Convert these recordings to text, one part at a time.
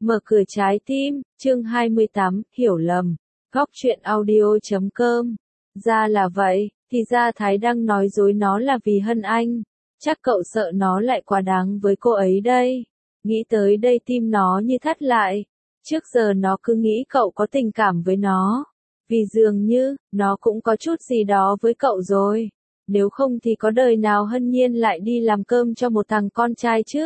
Mở cửa trái tim, chương 28, hiểu lầm. Góc truyện audio.com. Ra là vậy, thì ra Thái Đăng nói dối nó là vì Hân Anh. Chắc cậu sợ nó lại quá đáng với cô ấy đây. Nghĩ tới đây tim nó như thắt lại. Trước giờ nó cứ nghĩ cậu có tình cảm với nó. Vì dường như, nó cũng có chút gì đó với cậu rồi. Nếu không thì có đời nào Hân Nhiên lại đi làm cơm cho một thằng con trai chứ?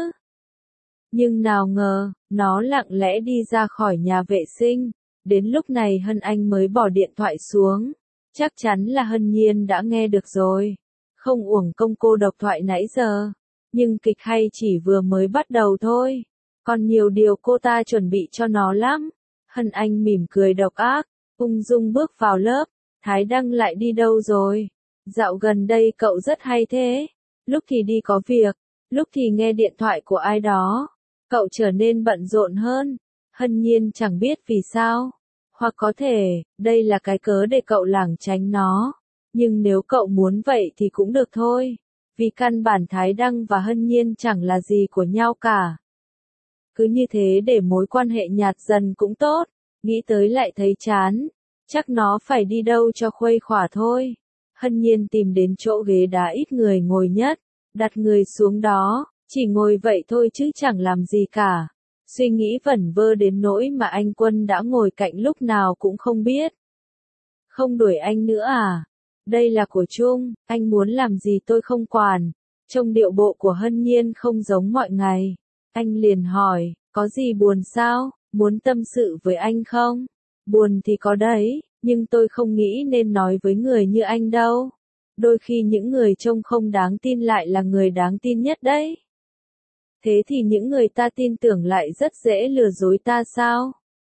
Nhưng nào ngờ, nó lặng lẽ đi ra khỏi nhà vệ sinh. Đến lúc này Hân Anh mới bỏ điện thoại xuống. Chắc chắn là Hân Nhiên đã nghe được rồi. Không uổng công cô độc thoại nãy giờ. Nhưng kịch hay chỉ vừa mới bắt đầu thôi. Còn nhiều điều cô ta chuẩn bị cho nó lắm. Hân Anh mỉm cười độc ác, ung dung bước vào lớp. Thái Đăng lại đi đâu rồi? Dạo gần đây cậu rất hay thế. Lúc thì đi có việc, lúc thì nghe điện thoại của ai đó. Cậu trở nên bận rộn hơn. Hân Nhiên chẳng biết vì sao. Hoặc có thể, đây là cái cớ để cậu lảng tránh nó. Nhưng nếu cậu muốn vậy thì cũng được thôi. Vì căn bản Thái Đăng và Hân Nhiên chẳng là gì của nhau cả. Cứ như thế để mối quan hệ nhạt dần cũng tốt. Nghĩ tới lại thấy chán. Chắc nó phải đi đâu cho khuây khỏa thôi. Hân Nhiên tìm đến chỗ ghế đá ít người ngồi nhất. Đặt người xuống đó. Chỉ ngồi vậy thôi chứ chẳng làm gì cả. Suy nghĩ vẩn vơ đến nỗi mà anh Quân đã ngồi cạnh lúc nào cũng không biết. Không đuổi anh nữa à? Đây là của chung, anh muốn làm gì tôi không quản. Trông điệu bộ của Hân Nhiên không giống mọi ngày. Anh liền hỏi, có gì buồn sao, muốn tâm sự với anh không? Buồn thì có đấy, nhưng tôi không nghĩ nên nói với người như anh đâu. Đôi khi những người trông không đáng tin lại là người đáng tin nhất đấy. Thế thì những người ta tin tưởng lại rất dễ lừa dối ta sao?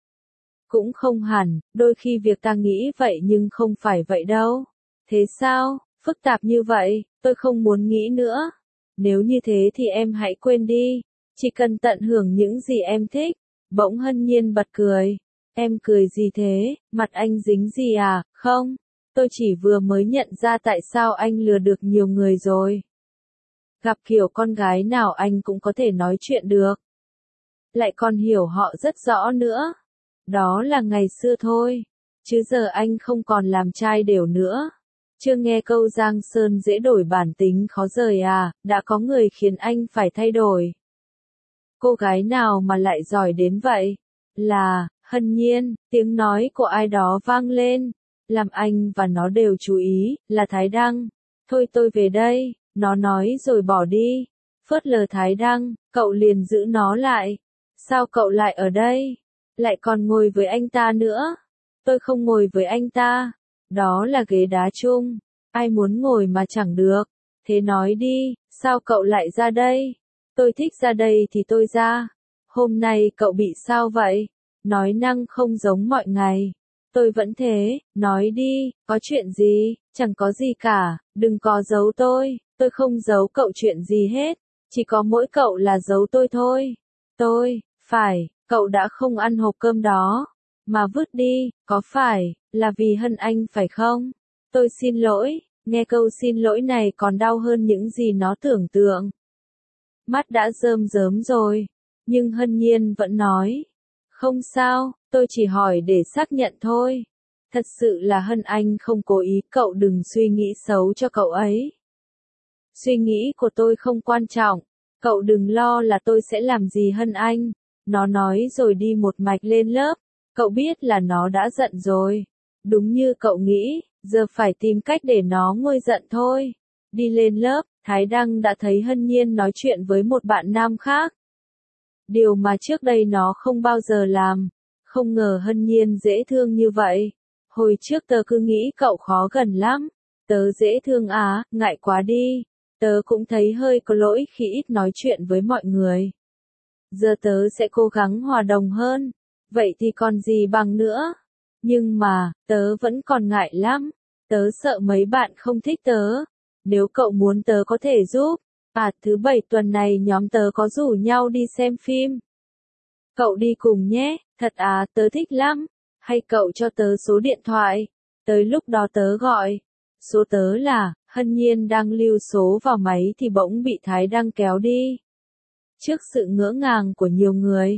Cũng không hẳn, đôi khi việc ta nghĩ vậy nhưng không phải vậy đâu. Thế sao? Phức tạp như vậy, tôi không muốn nghĩ nữa. Nếu như thế thì em hãy quên đi. Chỉ cần tận hưởng những gì em thích. Bỗng Hân Nhiên bật cười. Em cười gì thế? Mặt anh dính gì à? Không. Tôi chỉ vừa mới nhận ra tại sao anh lừa được nhiều người rồi. Gặp kiểu con gái nào anh cũng có thể nói chuyện được. Lại còn hiểu họ rất rõ nữa. Đó là ngày xưa thôi. Chứ giờ anh không còn làm trai đều nữa. Chưa nghe câu Giang Sơn dễ đổi bản tính khó rời à, đã có người khiến anh phải thay đổi. Cô gái nào mà lại giỏi đến vậy? Là, Hân Nhiên, tiếng nói của ai đó vang lên. Làm anh và nó đều chú ý, là Thái Đăng. Thôi tôi về đây. Nó nói rồi bỏ đi. Phớt lờ Thái Đăng, cậu liền giữ nó lại. Sao cậu lại ở đây? Lại còn ngồi với anh ta nữa? Tôi không ngồi với anh ta. Đó là ghế đá chung. Ai muốn ngồi mà chẳng được. Thế nói đi, sao cậu lại ra đây? Tôi thích ra đây thì tôi ra. Hôm nay cậu bị sao vậy? Nói năng không giống mọi ngày. Tôi vẫn thế, nói đi, có chuyện gì? Chẳng có gì cả, đừng có giấu tôi không giấu cậu chuyện gì hết, chỉ có mỗi cậu là giấu tôi thôi. Phải, cậu đã không ăn hộp cơm đó, mà vứt đi, có phải, là vì Hân Anh phải không? Tôi xin lỗi, nghe câu xin lỗi này còn đau hơn những gì nó tưởng tượng. Mắt đã rơm rớm rồi, nhưng Hân Nhiên vẫn nói. Không sao, tôi chỉ hỏi để xác nhận thôi. Thật sự là Hân Anh không cố ý, cậu đừng suy nghĩ xấu cho cậu ấy. Suy nghĩ của tôi không quan trọng, cậu đừng lo là tôi sẽ làm gì Hân Anh. Nó nói rồi đi một mạch lên lớp, cậu biết là nó đã giận rồi. Đúng như cậu nghĩ, giờ phải tìm cách để nó nguôi giận thôi. Đi lên lớp, Thái Đăng đã thấy Hân Nhiên nói chuyện với một bạn nam khác. Điều mà trước đây nó không bao giờ làm. Không ngờ Hân Nhiên dễ thương như vậy. Hồi trước tớ cứ nghĩ cậu khó gần lắm. Tớ dễ thương à, ngại quá đi. Tớ cũng thấy hơi có lỗi khi ít nói chuyện với mọi người. Giờ tớ sẽ cố gắng hòa đồng hơn. Vậy thì còn gì bằng nữa. Nhưng mà, tớ vẫn còn ngại lắm. Tớ sợ mấy bạn không thích tớ. Nếu cậu muốn tớ có thể giúp. Thứ Bảy tuần này nhóm tớ có rủ nhau đi xem phim. Cậu đi cùng nhé, thật à, tớ thích lắm. Hay cậu cho tớ số điện thoại. Tới lúc đó tớ gọi. Số tớ là, Hân Nhiên đang lưu số vào máy thì bỗng bị Thái Đăng kéo đi. Trước sự ngỡ ngàng của nhiều người,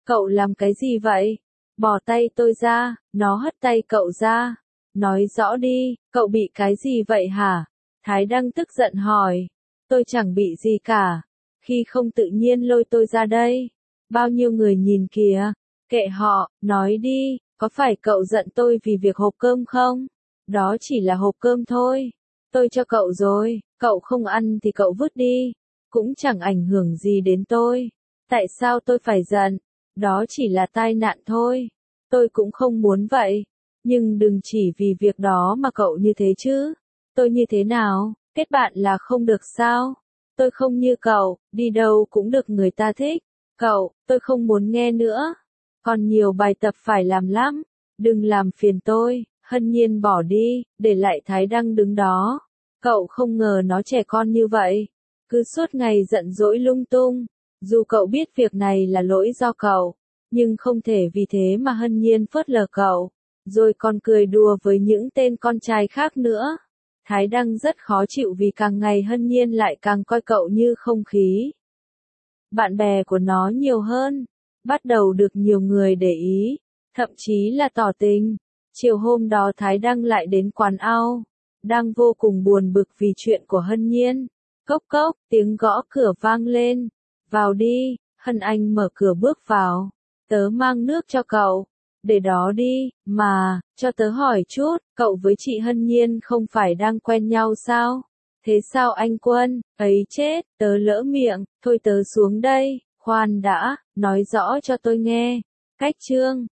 Cậu làm cái gì vậy? Bỏ tay tôi ra, nó hất tay cậu ra. Nói rõ đi, cậu bị cái gì vậy hả? Thái Đăng tức giận hỏi. Tôi chẳng bị gì cả. Khi không tự nhiên lôi tôi ra đây. Bao nhiêu người nhìn kìa. Kệ họ, nói đi, có phải cậu giận tôi vì việc hộp cơm không? Đó chỉ là hộp cơm thôi. Tôi cho cậu rồi, cậu không ăn thì cậu vứt đi. Cũng chẳng ảnh hưởng gì đến tôi. Tại sao tôi phải giận? Đó chỉ là tai nạn thôi. Tôi cũng không muốn vậy. Nhưng đừng chỉ vì việc đó mà cậu như thế chứ. Tôi như thế nào? Kết bạn là không được sao? Tôi không như cậu, đi đâu cũng được người ta thích. Cậu, tôi không muốn nghe nữa. Còn nhiều bài tập phải làm lắm. Đừng làm phiền tôi. Hân Nhiên bỏ đi, để lại Thái Đăng đứng đó. Cậu không ngờ nó trẻ con như vậy. Cứ suốt ngày giận dỗi lung tung. Dù cậu biết việc này là lỗi do cậu, nhưng không thể vì thế mà Hân Nhiên phớt lờ cậu, rồi còn cười đùa với những tên con trai khác nữa. Thái Đăng rất khó chịu vì càng ngày Hân Nhiên lại càng coi cậu như không khí. Bạn bè của nó nhiều hơn, bắt đầu được nhiều người để ý, thậm chí là tỏ tình. Chiều hôm đó Thái Đăng lại đến quán ao, đang vô cùng buồn bực vì chuyện của Hân Nhiên. Cốc cốc, tiếng gõ cửa vang lên. Vào đi, Hân Anh mở cửa bước vào. Tớ mang nước cho cậu. Để đó đi, mà, cho tớ hỏi chút, cậu với chị Hân Nhiên không phải đang quen nhau sao? Thế sao anh Quân, ấy chết, tớ lỡ miệng, thôi tớ xuống đây, khoan đã, nói rõ cho tôi nghe. Cách chương